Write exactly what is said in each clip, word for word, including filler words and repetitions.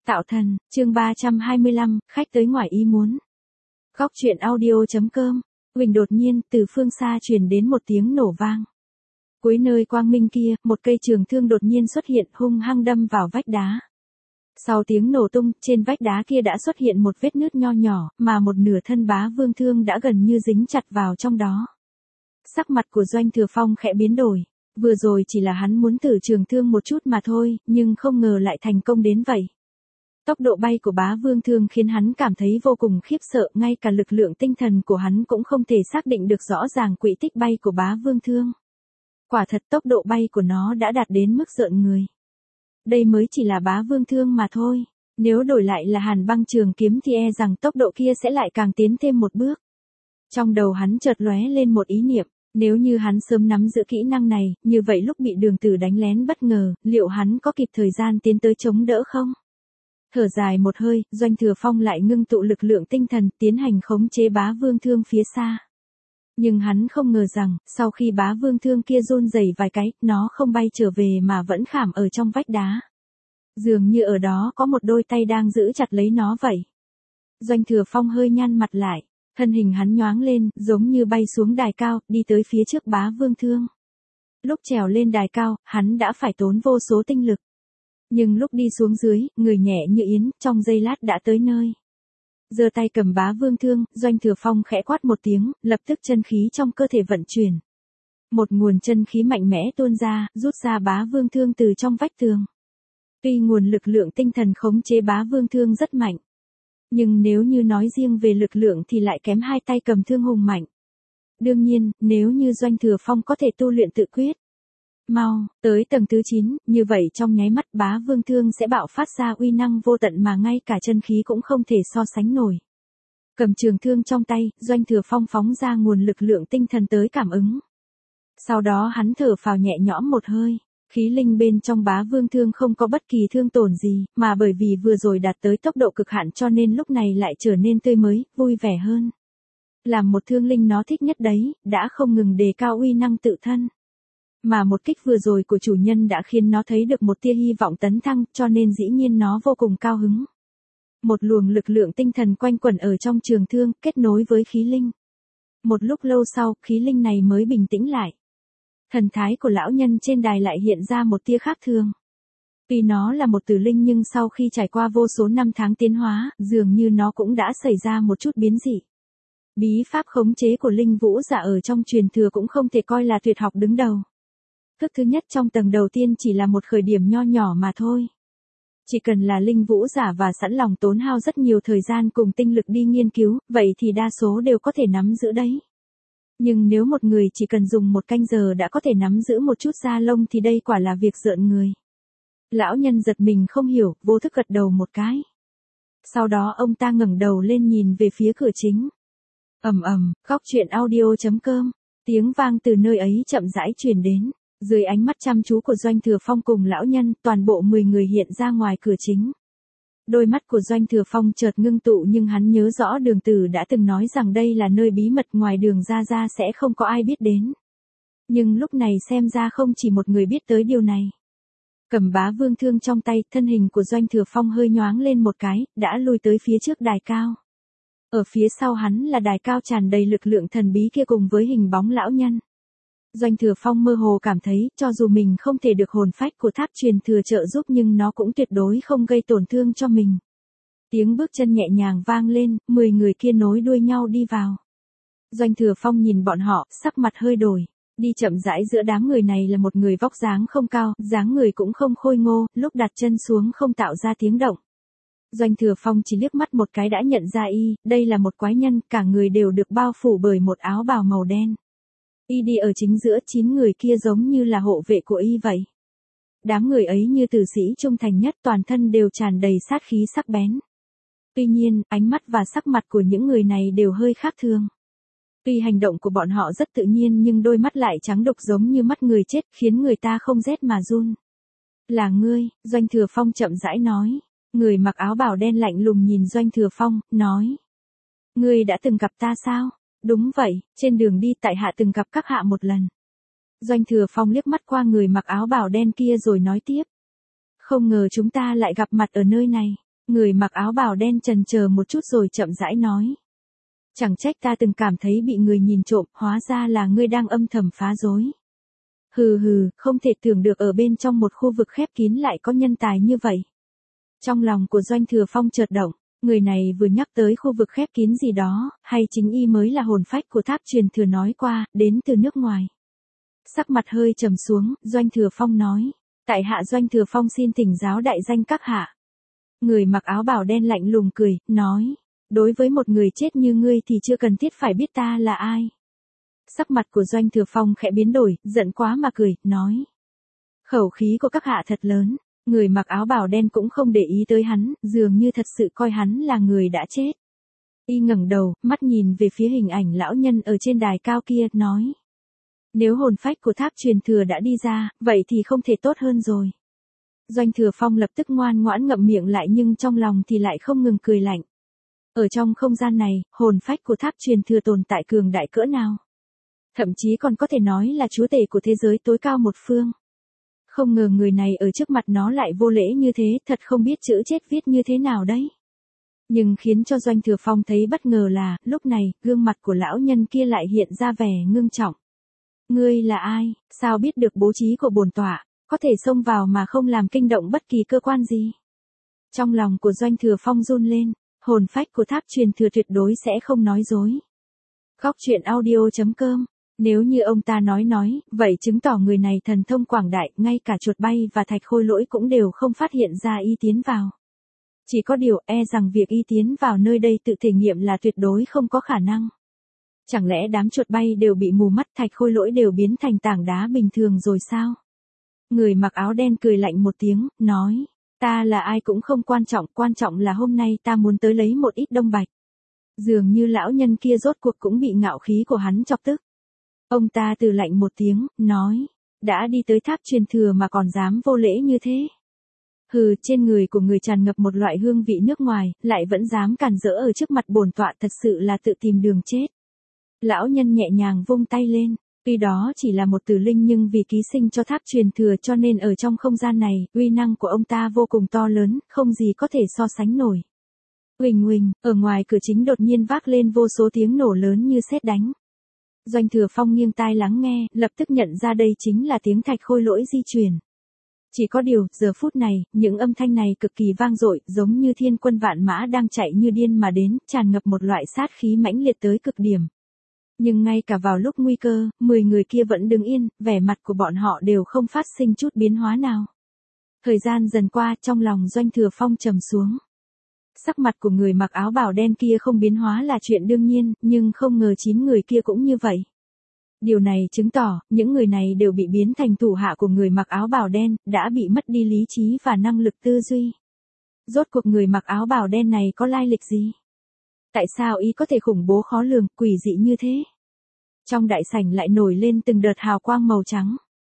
Tạo thần, chương ba trăm hai mươi lăm, khách tới ngoài ý muốn. Góc truyện audio.com, Huỳnh đột nhiên, từ phương xa truyền đến một tiếng nổ vang. Cuối nơi quang minh kia, một cây trường thương đột nhiên xuất hiện hung hăng đâm vào vách đá. Sau tiếng nổ tung, trên vách đá kia đã xuất hiện một vết nứt nho nhỏ, mà một nửa thân Bá Vương thương đã gần như dính chặt vào trong đó. Sắc mặt của Doanh Thừa Phong khẽ biến đổi. Vừa rồi chỉ là hắn muốn thử trường thương một chút mà thôi, nhưng không ngờ lại thành công đến vậy. Tốc độ bay của Bá Vương thương khiến hắn cảm thấy vô cùng khiếp sợ, ngay cả lực lượng tinh thần của hắn cũng không thể xác định được rõ ràng quỹ tích bay của Bá Vương thương. Quả thật tốc độ bay của nó đã đạt đến mức rợn người. Đây mới chỉ là Bá Vương thương mà thôi, nếu đổi lại là Hàn Băng trường kiếm thì e rằng tốc độ kia sẽ lại càng tiến thêm một bước. Trong đầu hắn chợt lóe lên một ý niệm, nếu như hắn sớm nắm giữ kỹ năng này, như vậy lúc bị Đường Tử đánh lén bất ngờ, liệu hắn có kịp thời gian tiến tới chống đỡ không? Thở dài một hơi, Doanh Thừa Phong lại ngưng tụ lực lượng tinh thần, tiến hành khống chế Bá Vương thương phía xa. Nhưng hắn không ngờ rằng, sau khi Bá Vương thương kia run rẩy vài cái, nó không bay trở về mà vẫn khảm ở trong vách đá. Dường như ở đó có một đôi tay đang giữ chặt lấy nó vậy. Doanh Thừa Phong hơi nhăn mặt lại, thân hình hắn nhoáng lên, giống như bay xuống đài cao, đi tới phía trước Bá Vương thương. Lúc trèo lên đài cao, hắn đã phải tốn vô số tinh lực. Nhưng lúc đi xuống dưới, người nhẹ như yến, trong giây lát đã tới nơi. Giơ tay cầm Bá Vương thương, Doanh Thừa Phong khẽ quát một tiếng, lập tức chân khí trong cơ thể vận chuyển. Một nguồn chân khí mạnh mẽ tuôn ra, rút ra Bá Vương thương từ trong vách tường. Tuy nguồn lực lượng tinh thần khống chế Bá Vương thương rất mạnh, nhưng nếu như nói riêng về lực lượng thì lại kém hai tay cầm thương hùng mạnh. Đương nhiên, nếu như Doanh Thừa Phong có thể tu luyện tự quyết mau tới tầng thứ chín, như vậy trong nháy mắt Bá Vương thương sẽ bạo phát ra uy năng vô tận mà ngay cả chân khí cũng không thể so sánh nổi. Cầm trường thương trong tay, Doanh Thừa Phong phóng ra nguồn lực lượng tinh thần tới cảm ứng. Sau đó hắn thở phào nhẹ nhõm một hơi, khí linh bên trong Bá Vương thương không có bất kỳ thương tổn gì, mà bởi vì vừa rồi đạt tới tốc độ cực hạn cho nên lúc này lại trở nên tươi mới, vui vẻ hơn. Làm một thương linh nó thích nhất đấy, đã không ngừng đề cao uy năng tự thân. Mà một kích vừa rồi của chủ nhân đã khiến nó thấy được một tia hy vọng tấn thăng, cho nên dĩ nhiên nó vô cùng cao hứng. Một luồng lực lượng tinh thần quanh quẩn ở trong trường thương, kết nối với khí linh. Một lúc lâu sau, khí linh này mới bình tĩnh lại. Thần thái của lão nhân trên đài lại hiện ra một tia khác thường. Tuy nó là một tử linh nhưng sau khi trải qua vô số năm tháng tiến hóa, dường như nó cũng đã xảy ra một chút biến dị. Bí pháp khống chế của linh vũ giả ở trong truyền thừa cũng không thể coi là tuyệt học đứng đầu. Thức thứ nhất trong tầng đầu tiên chỉ là một khởi điểm nho nhỏ mà thôi. Chỉ cần là linh vũ giả và sẵn lòng tốn hao rất nhiều thời gian cùng tinh lực đi nghiên cứu, vậy thì đa số đều có thể nắm giữ đấy. Nhưng nếu một người chỉ cần dùng một canh giờ đã có thể nắm giữ một chút da lông thì đây quả là việc rợn người. Lão nhân giật mình không hiểu, vô thức gật đầu một cái. Sau đó ông ta ngẩng đầu lên nhìn về phía cửa chính. Ầm ầm, góc truyện audio.com, tiếng vang từ nơi ấy chậm rãi truyền đến. Dưới ánh mắt chăm chú của Doanh Thừa Phong cùng lão nhân, toàn bộ mười người hiện ra ngoài cửa chính. Đôi mắt của Doanh Thừa Phong chợt ngưng tụ nhưng hắn nhớ rõ Đường Tử đã từng nói rằng đây là nơi bí mật ngoài Đường ra ra sẽ không có ai biết đến. Nhưng lúc này xem ra không chỉ một người biết tới điều này. Cầm Bá Vương thương trong tay, thân hình của Doanh Thừa Phong hơi nhoáng lên một cái, đã lùi tới phía trước đài cao. Ở phía sau hắn là đài cao tràn đầy lực lượng thần bí kia cùng với hình bóng lão nhân. Doanh Thừa Phong mơ hồ cảm thấy, cho dù mình không thể được hồn phách của tháp truyền thừa trợ giúp nhưng nó cũng tuyệt đối không gây tổn thương cho mình. Tiếng bước chân nhẹ nhàng vang lên, mười người kia nối đuôi nhau đi vào. Doanh Thừa Phong nhìn bọn họ, sắc mặt hơi đổi. Đi chậm rãi giữa đám người này là một người vóc dáng không cao, dáng người cũng không khôi ngô, lúc đặt chân xuống không tạo ra tiếng động. Doanh Thừa Phong chỉ liếc mắt một cái đã nhận ra y, đây là một quái nhân, cả người đều được bao phủ bởi một áo bào màu đen. Y đi ở chính giữa chín người kia giống như là hộ vệ của y vậy. Đám người ấy như tử sĩ trung thành nhất, toàn thân đều tràn đầy sát khí sắc bén. Tuy nhiên, ánh mắt và sắc mặt của những người này đều hơi khác thường. Tuy hành động của bọn họ rất tự nhiên nhưng đôi mắt lại trắng đục giống như mắt người chết, khiến người ta không rét mà run. Là ngươi, Doanh Thừa Phong chậm rãi nói. Người mặc áo bào đen lạnh lùng nhìn Doanh Thừa Phong, nói. Ngươi đã từng gặp ta sao? Đúng vậy, trên đường đi tại hạ từng gặp các hạ một lần. Doanh Thừa Phong liếc mắt qua người mặc áo bào đen kia rồi nói tiếp. Không ngờ chúng ta lại gặp mặt ở nơi này. Người mặc áo bào đen chần chờ một chút rồi chậm rãi nói. Chẳng trách ta từng cảm thấy bị người nhìn trộm, hóa ra là ngươi đang âm thầm phá rối. Hừ hừ, không thể tưởng được ở bên trong một khu vực khép kín lại có nhân tài như vậy. Trong lòng của Doanh Thừa Phong chợt động, người này vừa nhắc tới khu vực khép kín gì đó, hay chính y mới là hồn phách của tháp truyền thừa nói qua, đến từ nước ngoài. Sắc mặt hơi trầm xuống, Doanh Thừa Phong nói, tại hạ Doanh Thừa Phong xin thỉnh giáo đại danh các hạ. Người mặc áo bào đen lạnh lùng cười, nói, đối với một người chết như ngươi thì chưa cần thiết phải biết ta là ai. Sắc mặt của Doanh Thừa Phong khẽ biến đổi, giận quá mà cười, nói. Khẩu khí của các hạ thật lớn, người mặc áo bào đen cũng không để ý tới hắn, dường như thật sự coi hắn là người đã chết. Y ngẩng đầu, mắt nhìn về phía hình ảnh lão nhân ở trên đài cao kia, nói. Nếu hồn phách của tháp truyền thừa đã đi ra, vậy thì không thể tốt hơn rồi. Doanh Thừa Phong lập tức ngoan ngoãn ngậm miệng lại nhưng trong lòng thì lại không ngừng cười lạnh. Ở trong không gian này, hồn phách của tháp truyền thừa tồn tại cường đại cỡ nào? Thậm chí còn có thể nói là chúa tể của thế giới tối cao một phương. Không ngờ người này ở trước mặt nó lại vô lễ như thế, thật không biết chữ chết viết như thế nào đấy. Nhưng khiến cho Doanh Thừa Phong thấy bất ngờ là, lúc này, gương mặt của lão nhân kia lại hiện ra vẻ ngưng trọng. Ngươi là ai, sao biết được bố trí của bổn tọa, có thể xông vào mà không làm kinh động bất kỳ cơ quan gì? Trong lòng của Doanh Thừa Phong run lên, hồn phách của tháp truyền thừa tuyệt đối sẽ không nói dối. Góc truyện audio chấm com. Nếu như ông ta nói nói, vậy chứng tỏ người này thần thông quảng đại, ngay cả chuột bay và thạch khôi lỗi cũng đều không phát hiện ra y tiến vào. Chỉ có điều e rằng việc y tiến vào nơi đây tự thể nghiệm là tuyệt đối không có khả năng. Chẳng lẽ đám chuột bay đều bị mù mắt, thạch khôi lỗi đều biến thành tảng đá bình thường rồi sao? Người mặc áo đen cười lạnh một tiếng, nói, ta là ai cũng không quan trọng, quan trọng là hôm nay ta muốn tới lấy một ít đông bạch. Dường như lão nhân kia rốt cuộc cũng bị ngạo khí của hắn chọc tức. Ông ta từ lạnh một tiếng, nói, đã đi tới tháp truyền thừa mà còn dám vô lễ như thế. Hừ, trên người của người tràn ngập một loại hương vị nước ngoài, lại vẫn dám cản rỡ ở trước mặt bổn tọa, thật sự là tự tìm đường chết. Lão nhân nhẹ nhàng vung tay lên, tuy đó chỉ là một tử linh nhưng vì ký sinh cho tháp truyền thừa cho nên ở trong không gian này, uy năng của ông ta vô cùng to lớn, không gì có thể so sánh nổi. Huỳnh huỳnh, ở ngoài cửa chính đột nhiên vác lên vô số tiếng nổ lớn như sét đánh. Doanh Thừa Phong nghiêng tai lắng nghe, lập tức nhận ra đây chính là tiếng thạch khôi lỗi di chuyển. Chỉ có điều, giờ phút này, những âm thanh này cực kỳ vang dội, giống như thiên quân vạn mã đang chạy như điên mà đến, tràn ngập một loại sát khí mãnh liệt tới cực điểm. Nhưng ngay cả vào lúc nguy cơ, mười người kia vẫn đứng yên, vẻ mặt của bọn họ đều không phát sinh chút biến hóa nào. Thời gian dần qua, trong lòng Doanh Thừa Phong trầm xuống. Sắc mặt của người mặc áo bào đen kia không biến hóa là chuyện đương nhiên, nhưng không ngờ chín người kia cũng như vậy. Điều này chứng tỏ, những người này đều bị biến thành thủ hạ của người mặc áo bào đen, đã bị mất đi lý trí và năng lực tư duy. Rốt cuộc người mặc áo bào đen này có lai lịch gì? Tại sao ý có thể khủng bố khó lường, quỷ dị như thế? Trong đại sảnh lại nổi lên từng đợt hào quang màu trắng.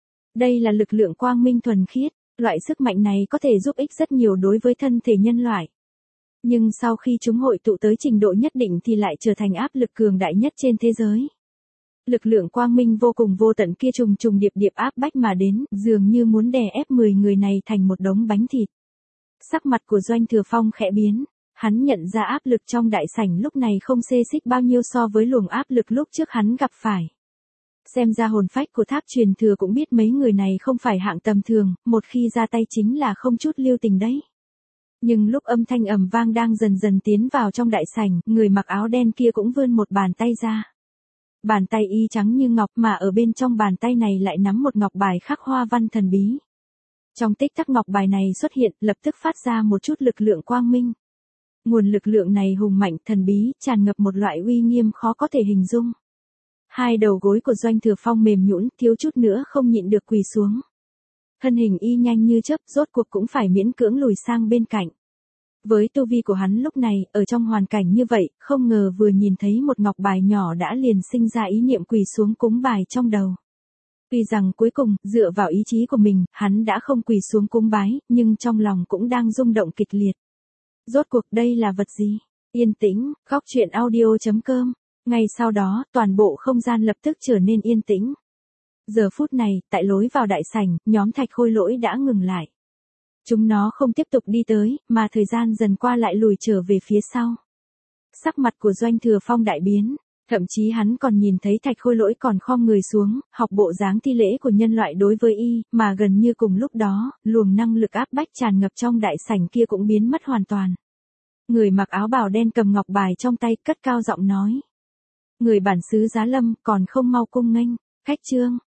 Đây là lực lượng quang minh thuần khiết, loại sức mạnh này có thể giúp ích rất nhiều đối với thân thể nhân loại. Nhưng sau khi chúng hội tụ tới trình độ nhất định thì lại trở thành áp lực cường đại nhất trên thế giới. Lực lượng quang minh vô cùng vô tận kia trùng trùng điệp điệp áp bách mà đến, dường như muốn đè ép mười người này thành một đống bánh thịt. Sắc mặt của Doanh Thừa Phong khẽ biến, hắn nhận ra áp lực trong đại sảnh lúc này không xê xích bao nhiêu so với luồng áp lực lúc trước hắn gặp phải. Xem ra hồn phách của tháp truyền thừa cũng biết mấy người này không phải hạng tầm thường, một khi ra tay chính là không chút lưu tình đấy. Nhưng lúc âm thanh ầm vang đang dần dần tiến vào trong đại sảnh, người mặc áo đen kia cũng vươn một bàn tay ra. Bàn tay y trắng như ngọc mà ở bên trong bàn tay này lại nắm một ngọc bài khắc hoa văn thần bí. Trong tích tắc ngọc bài này xuất hiện, lập tức phát ra một chút lực lượng quang minh. Nguồn lực lượng này hùng mạnh, thần bí, tràn ngập một loại uy nghiêm khó có thể hình dung. Hai đầu gối của Doanh Thừa Phong mềm nhũn, thiếu chút nữa không nhịn được quỳ xuống. Thân hình y nhanh như chớp, rốt cuộc cũng phải miễn cưỡng lùi sang bên cạnh. Với tu vi của hắn lúc này, ở trong hoàn cảnh như vậy, không ngờ vừa nhìn thấy một ngọc bài nhỏ đã liền sinh ra ý niệm quỳ xuống cúng bài trong đầu. Tuy rằng cuối cùng, dựa vào ý chí của mình, hắn đã không quỳ xuống cúng bái, nhưng trong lòng cũng đang rung động kịch liệt. Rốt cuộc đây là vật gì? Yên tĩnh, góc truyện audio chấm com. Ngay sau đó, toàn bộ không gian lập tức trở nên yên tĩnh. Giờ phút này, tại lối vào đại sảnh, nhóm thạch khôi lỗi đã ngừng lại. Chúng nó không tiếp tục đi tới, mà thời gian dần qua lại lùi trở về phía sau. Sắc mặt của Doanh Thừa Phong đại biến, thậm chí hắn còn nhìn thấy Thạch Khôi Lỗi còn khom người xuống, học bộ dáng thi lễ của nhân loại đối với y, mà gần như cùng lúc đó, luồng năng lực áp bách tràn ngập trong đại sảnh kia cũng biến mất hoàn toàn. Người mặc áo bào đen cầm ngọc bài trong tay cất cao giọng nói. Người bản xứ Giá Lâm còn không mau cung nghênh, khách trương.